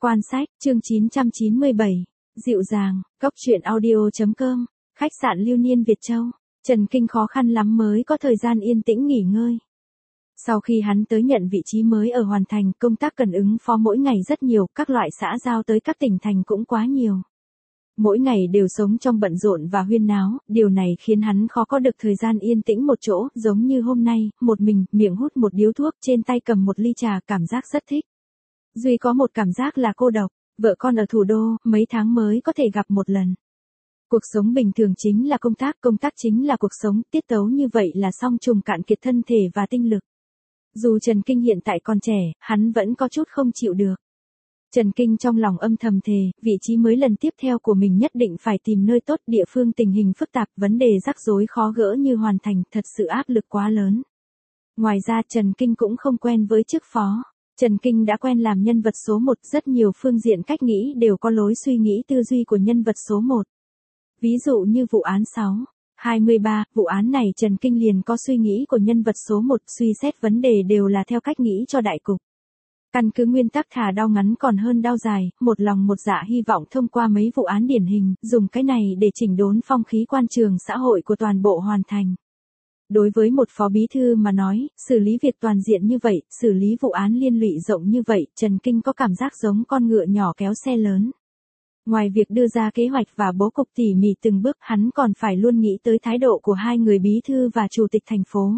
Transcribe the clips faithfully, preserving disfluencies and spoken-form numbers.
Quan sách, chương chín trăm chín mươi bảy, dịu dàng, góc truyện audio chấm com, khách sạn Lưu Niên Việt Châu. Trần Kinh khó khăn lắm mới có thời gian yên tĩnh nghỉ ngơi. Sau khi hắn tới nhận vị trí mới ở Hoàn Thành, công tác cần ứng phó mỗi ngày rất nhiều, các loại xã giao tới các tỉnh thành cũng quá nhiều. Mỗi ngày đều sống trong bận rộn và huyên náo, điều này khiến hắn khó có được thời gian yên tĩnh một chỗ, giống như hôm nay, một mình, miệng hút một điếu thuốc, trên tay cầm một ly trà, cảm giác rất thích. Duy có một cảm giác là cô độc, vợ con ở thủ đô, mấy tháng mới có thể gặp một lần. Cuộc sống bình thường chính là công tác, công tác chính là cuộc sống, tiết tấu như vậy là song trùng cạn kiệt thân thể và tinh lực. Dù Trần Kinh hiện tại còn trẻ, hắn vẫn có chút không chịu được. Trần Kinh trong lòng âm thầm thề, vị trí mới lần tiếp theo của mình nhất định phải tìm nơi tốt, địa phương tình hình phức tạp, vấn đề rắc rối khó gỡ như Hoàn Thành, thật sự áp lực quá lớn. Ngoài ra Trần Kinh cũng không quen với chức phó. Trần Kinh đã quen làm nhân vật số một, rất nhiều phương diện cách nghĩ đều có lối suy nghĩ tư duy của nhân vật số một. Ví dụ như vụ án sáu hai ba, vụ án này Trần Kinh liền có suy nghĩ của nhân vật số một, suy xét vấn đề đều là theo cách nghĩ cho đại cục. Căn cứ nguyên tắc thà đau ngắn còn hơn đau dài, một lòng một dạ hy vọng thông qua mấy vụ án điển hình, dùng cái này để chỉnh đốn phong khí quan trường xã hội của toàn bộ Hoàn Thành. Đối với một phó bí thư mà nói, xử lý việc toàn diện như vậy, xử lý vụ án liên lụy rộng như vậy, Trần Kinh có cảm giác giống con ngựa nhỏ kéo xe lớn. Ngoài việc đưa ra kế hoạch và bố cục tỉ mỉ từng bước, hắn còn phải luôn nghĩ tới thái độ của hai người bí thư và chủ tịch thành phố.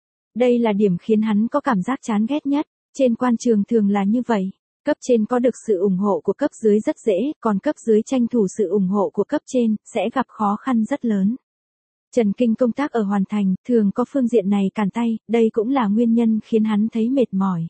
Đây là điểm khiến hắn có cảm giác chán ghét nhất. Trên quan trường thường là như vậy, cấp trên có được sự ủng hộ của cấp dưới rất dễ, còn cấp dưới tranh thủ sự ủng hộ của cấp trên, sẽ gặp khó khăn rất lớn. Trần Kinh công tác ở Hoàn Thành, thường có phương diện này cản tay, đây cũng là nguyên nhân khiến hắn thấy mệt mỏi.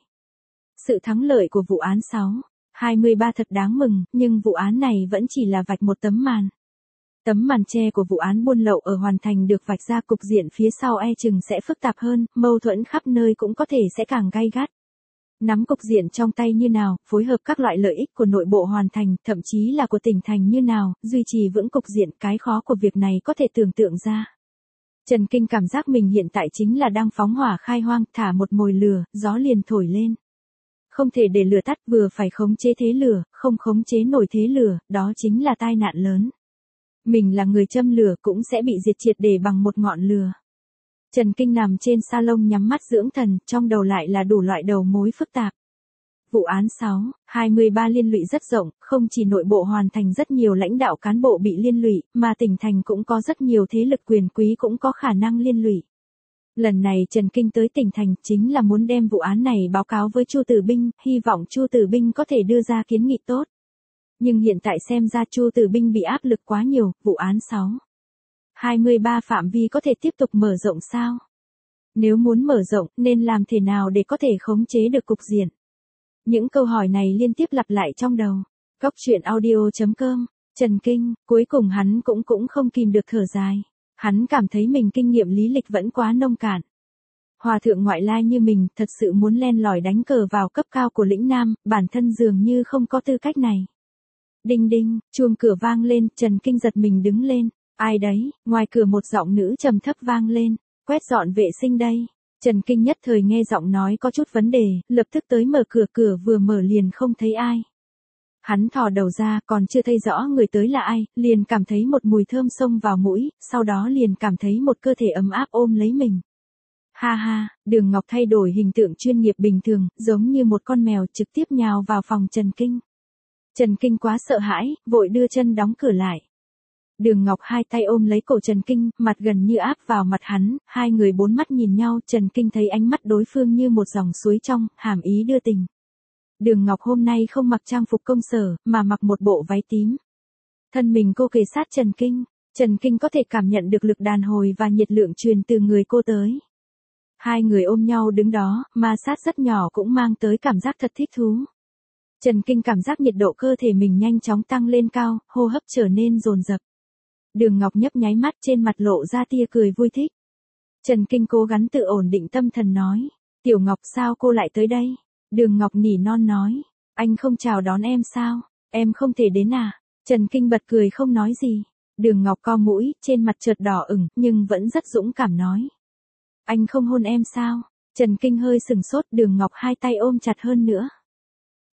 Sự thắng lợi của vụ án sáu hai ba thật đáng mừng, nhưng vụ án này vẫn chỉ là vạch một tấm màn. Tấm màn che của vụ án buôn lậu ở Hoàn Thành được vạch ra, cục diện phía sau e chừng sẽ phức tạp hơn, mâu thuẫn khắp nơi cũng có thể sẽ càng gay gắt. Nắm cục diện trong tay như nào, phối hợp các loại lợi ích của nội bộ Hoàn Thành, thậm chí là của tỉnh thành như nào, duy trì vững cục diện, cái khó của việc này có thể tưởng tượng ra. Trần Kinh cảm giác mình hiện tại chính là đang phóng hỏa khai hoang, thả một mồi lửa, gió liền thổi lên. Không thể để lửa tắt, vừa phải khống chế thế lửa, không khống chế nổi thế lửa, đó chính là tai nạn lớn. Mình là người châm lửa cũng sẽ bị diệt triệt để bằng một ngọn lửa. Trần Kinh nằm trên salon nhắm mắt dưỡng thần, trong đầu lại là đủ loại đầu mối phức tạp. Vụ án sáu hai ba liên lụy rất rộng, không chỉ nội bộ Hoàn Thành rất nhiều lãnh đạo cán bộ bị liên lụy, mà tỉnh thành cũng có rất nhiều thế lực quyền quý cũng có khả năng liên lụy. Lần này Trần Kinh tới tỉnh thành chính là muốn đem vụ án này báo cáo với Chu Tử Binh, hy vọng Chu Tử Binh có thể đưa ra kiến nghị tốt. Nhưng hiện tại xem ra Chu Tử Binh bị áp lực quá nhiều, vụ án sáu hai ba phạm vi có thể tiếp tục mở rộng sao? Nếu muốn mở rộng, nên làm thế nào để có thể khống chế được cục diện? Những câu hỏi này liên tiếp lặp lại trong đầu. Góc truyện audio chấm com, Trần Kinh, cuối cùng hắn cũng cũng không kìm được thở dài. Hắn cảm thấy mình kinh nghiệm lý lịch vẫn quá nông cạn. Hòa thượng ngoại lai như mình, thật sự muốn len lỏi đánh cờ vào cấp cao của lĩnh Nam, bản thân dường như không có tư cách này. Đinh đinh, chuông cửa vang lên, Trần Kinh giật mình đứng lên. Ai đấy, ngoài cửa một giọng nữ trầm thấp vang lên, quét dọn vệ sinh đây. Trần Kinh nhất thời nghe giọng nói có chút vấn đề, lập tức tới mở cửa, cửa vừa mở liền không thấy ai. Hắn thò đầu ra, còn chưa thấy rõ người tới là ai, liền cảm thấy một mùi thơm xông vào mũi, sau đó liền cảm thấy một cơ thể ấm áp ôm lấy mình. Ha ha, Đường Ngọc thay đổi hình tượng chuyên nghiệp bình thường, giống như một con mèo trực tiếp nhào vào phòng Trần Kinh. Trần Kinh quá sợ hãi, vội đưa chân đóng cửa lại. Đường Ngọc hai tay ôm lấy cổ Trần Kinh, mặt gần như áp vào mặt hắn, hai người bốn mắt nhìn nhau, Trần Kinh thấy ánh mắt đối phương như một dòng suối trong, hàm ý đưa tình. Đường Ngọc hôm nay không mặc trang phục công sở, mà mặc một bộ váy tím. Thân mình cô kề sát Trần Kinh, Trần Kinh có thể cảm nhận được lực đàn hồi và nhiệt lượng truyền từ người cô tới. Hai người ôm nhau đứng đó, ma sát rất nhỏ cũng mang tới cảm giác thật thích thú. Trần Kinh cảm giác nhiệt độ cơ thể mình nhanh chóng tăng lên cao, hô hấp trở nên dồn dập. Đường Ngọc nhấp nháy mắt, trên mặt lộ ra tia cười vui thích. Trần Kinh cố gắng tự ổn định tâm thần nói. Tiểu Ngọc sao cô lại tới đây? Đường Ngọc nỉ non nói. Anh không chào đón em sao? Em không thể đến à? Trần Kinh bật cười không nói gì. Đường Ngọc co mũi, trên mặt chợt đỏ ửng, nhưng vẫn rất dũng cảm nói. Anh không hôn em sao? Trần Kinh hơi sừng sốt, Đường Ngọc hai tay ôm chặt hơn nữa.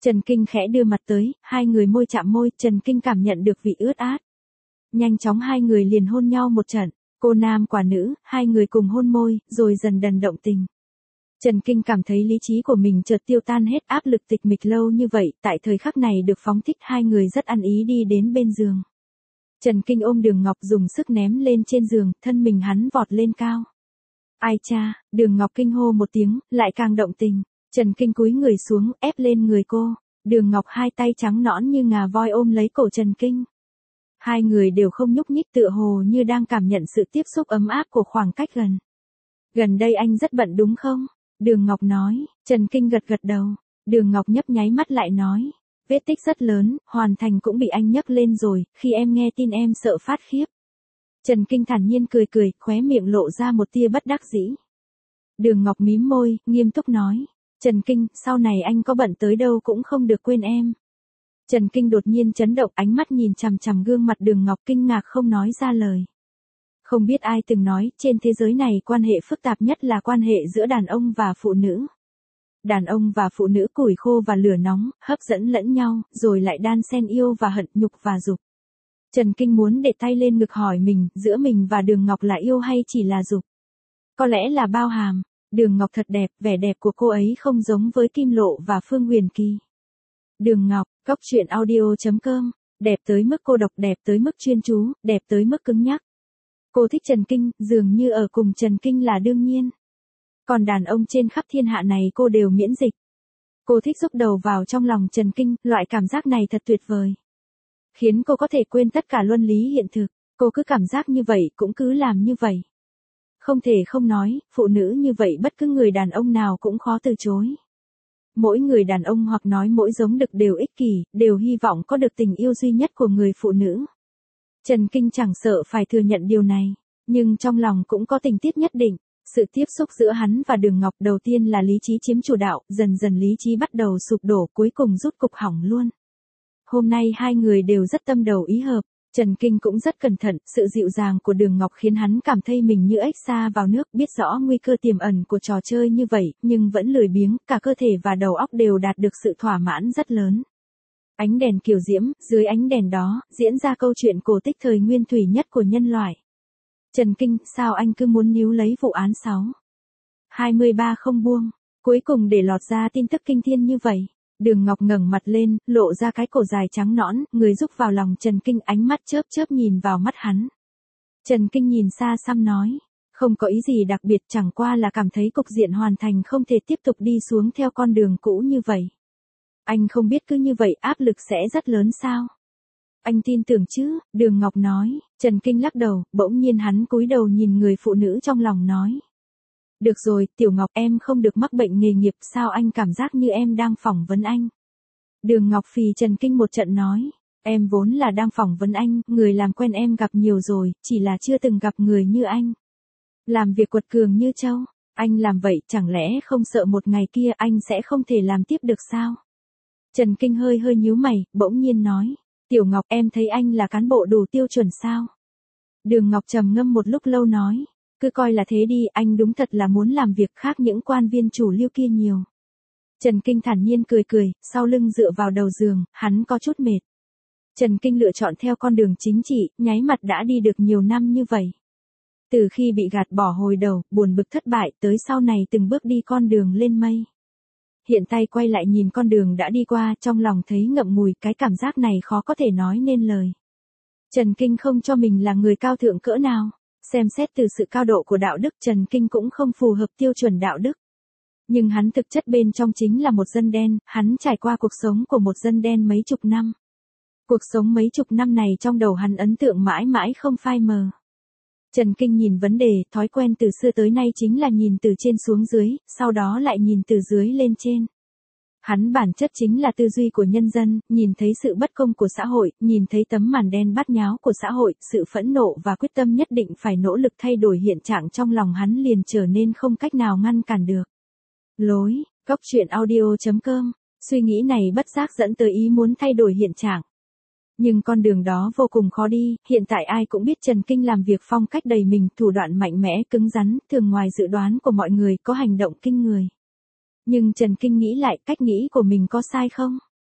Trần Kinh khẽ đưa mặt tới, hai người môi chạm môi, Trần Kinh cảm nhận được vị ướt át. Nhanh chóng hai người liền hôn nhau một trận, cô nam quả nữ, hai người cùng hôn môi, rồi dần dần động tình. Trần Kinh cảm thấy lý trí của mình chợt tiêu tan hết, áp lực tịch mịch lâu như vậy, tại thời khắc này được phóng thích, hai người rất ăn ý đi đến bên giường. Trần Kinh ôm Đường Ngọc dùng sức ném lên trên giường, thân mình hắn vọt lên cao. Ai cha, Đường Ngọc kinh hô một tiếng, lại càng động tình. Trần Kinh cúi người xuống, ép lên người cô. Đường Ngọc hai tay trắng nõn như ngà voi ôm lấy cổ Trần Kinh. Hai người đều không nhúc nhích, tựa hồ như đang cảm nhận sự tiếp xúc ấm áp của khoảng cách gần. Gần đây anh rất bận đúng không? Đường Ngọc nói. Trần Kinh gật gật đầu. Đường Ngọc nhấp nháy mắt lại nói. Vết tích rất lớn, hoàn thành cũng bị anh nhấc lên rồi, khi em nghe tin em sợ phát khiếp. Trần Kinh thản nhiên cười cười, khóe miệng lộ ra một tia bất đắc dĩ. Đường Ngọc mím môi, nghiêm túc nói. Trần Kinh, sau này anh có bận tới đâu cũng không được quên em. Trần Kinh đột nhiên chấn động, ánh mắt nhìn chằm chằm gương mặt Đường Ngọc, kinh ngạc không nói ra lời. Không biết ai từng nói, trên thế giới này quan hệ phức tạp nhất là quan hệ giữa đàn ông và phụ nữ. Đàn ông và phụ nữ củi khô và lửa nóng, hấp dẫn lẫn nhau, rồi lại đan xen yêu và hận, nhục và dục. Trần Kinh muốn để tay lên ngực hỏi mình, giữa mình và Đường Ngọc là yêu hay chỉ là dục? Có lẽ là bao hàm. Đường Ngọc thật đẹp, vẻ đẹp của cô ấy không giống với Kim Lộ và Phương Huyền Kỳ. Đường Ngọc, góc truyện audio chấm com, đẹp tới mức cô độc, đẹp tới mức chuyên chú, đẹp tới mức cứng nhắc. Cô thích Trần Kinh, dường như ở cùng Trần Kinh là đương nhiên. Còn đàn ông trên khắp thiên hạ này cô đều miễn dịch. Cô thích rúc đầu vào trong lòng Trần Kinh, loại cảm giác này thật tuyệt vời. Khiến cô có thể quên tất cả luân lý hiện thực, cô cứ cảm giác như vậy, cũng cứ làm như vậy. Không thể không nói, phụ nữ như vậy bất cứ người đàn ông nào cũng khó từ chối. Mỗi người đàn ông hoặc nói mỗi giống đực đều ích kỷ, đều hy vọng có được tình yêu duy nhất của người phụ nữ. Trần Kinh chẳng sợ phải thừa nhận điều này, nhưng trong lòng cũng có tình tiết nhất định. Sự tiếp xúc giữa hắn và Đường Ngọc đầu tiên là lý trí chiếm chủ đạo, dần dần lý trí bắt đầu sụp đổ, cuối cùng rút cục hỏng luôn. Hôm nay hai người đều rất tâm đầu ý hợp, Trần Kinh cũng rất cẩn thận, sự dịu dàng của Đường Ngọc khiến hắn cảm thấy mình như ếch xa vào nước, biết rõ nguy cơ tiềm ẩn của trò chơi như vậy, nhưng vẫn lười biếng, cả cơ thể và đầu óc đều đạt được sự thỏa mãn rất lớn. Ánh đèn kiều diễm, dưới ánh đèn đó, diễn ra câu chuyện cổ tích thời nguyên thủy nhất của nhân loại. Trần Kinh, sao anh cứ muốn níu lấy vụ án sáu hai ba không buông, cuối cùng để lọt ra tin tức kinh thiên như vậy. Đường Ngọc ngẩng mặt lên, lộ ra cái cổ dài trắng nõn, người rúc vào lòng Trần Kinh, ánh mắt chớp chớp nhìn vào mắt hắn. Trần Kinh nhìn xa xăm nói, không có ý gì đặc biệt, chẳng qua là cảm thấy cục diện hoàn thành không thể tiếp tục đi xuống theo con đường cũ như vậy. Anh không biết cứ như vậy áp lực sẽ rất lớn sao? Anh tin tưởng chứ, Đường Ngọc nói. Trần Kinh lắc đầu, bỗng nhiên hắn cúi đầu nhìn người phụ nữ trong lòng nói. Được rồi, Tiểu Ngọc, em không được mắc bệnh nghề nghiệp, sao anh cảm giác như em đang phỏng vấn anh? Đường Ngọc phì Trần Kinh một trận nói. Em vốn là đang phỏng vấn anh, người làm quen em gặp nhiều rồi, chỉ là chưa từng gặp người như anh. Làm việc quật cường như trâu, anh làm vậy chẳng lẽ không sợ một ngày kia anh sẽ không thể làm tiếp được sao? Trần Kinh hơi hơi nhíu mày, bỗng nhiên nói. Tiểu Ngọc, em thấy anh là cán bộ đủ tiêu chuẩn sao? Đường Ngọc trầm ngâm một lúc lâu nói. Cứ coi là thế đi, anh đúng thật là muốn làm việc khác những quan viên chủ lưu kia nhiều. Trần Kinh thản nhiên cười cười, sau lưng dựa vào đầu giường, hắn có chút mệt. Trần Kinh lựa chọn theo con đường chính trị, nháy mặt đã đi được nhiều năm như vậy. Từ khi bị gạt bỏ hồi đầu, buồn bực thất bại, tới sau này từng bước đi con đường lên mây. Hiện tay quay lại nhìn con đường đã đi qua, trong lòng thấy ngậm ngùi, cái cảm giác này khó có thể nói nên lời. Trần Kinh không cho mình là người cao thượng cỡ nào. Xem xét từ sự cao độ của đạo đức, Trần Kinh cũng không phù hợp tiêu chuẩn đạo đức. Nhưng hắn thực chất bên trong chính là một dân đen, hắn trải qua cuộc sống của một dân đen mấy chục năm. Cuộc sống mấy chục năm này trong đầu hắn ấn tượng mãi mãi không phai mờ. Trần Kinh nhìn vấn đề, thói quen từ xưa tới nay chính là nhìn từ trên xuống dưới, sau đó lại nhìn từ dưới lên trên. Hắn bản chất chính là tư duy của nhân dân, nhìn thấy sự bất công của xã hội, nhìn thấy tấm màn đen bát nháo của xã hội, sự phẫn nộ và quyết tâm nhất định phải nỗ lực thay đổi hiện trạng trong lòng hắn liền trở nên không cách nào ngăn cản được. Lối, góc truyện audio chấm com, suy nghĩ này bất giác dẫn tới ý muốn thay đổi hiện trạng. Nhưng con đường đó vô cùng khó đi, hiện tại ai cũng biết Trần Kinh làm việc phong cách đầy mình, thủ đoạn mạnh mẽ, cứng rắn, thường ngoài dự đoán của mọi người, có hành động kinh người. Nhưng Trần Kinh nghĩ lại, cách nghĩ của mình có sai không?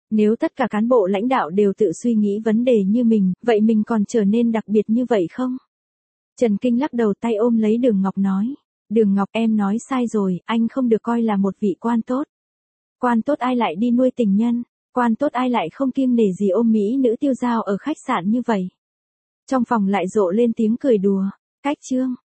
Nếu tất cả cán bộ lãnh đạo đều tự suy nghĩ vấn đề như mình, vậy mình còn trở nên đặc biệt như vậy không? Trần Kinh lắc đầu tay ôm lấy Đường Ngọc nói. Đường Ngọc em nói sai rồi, anh không được coi là một vị quan tốt. Quan tốt ai lại đi nuôi tình nhân, quan tốt ai lại không kiêng nể gì ôm mỹ nữ tiêu dao ở khách sạn như vậy. Trong phòng lại rộ lên tiếng cười đùa. Cách chương.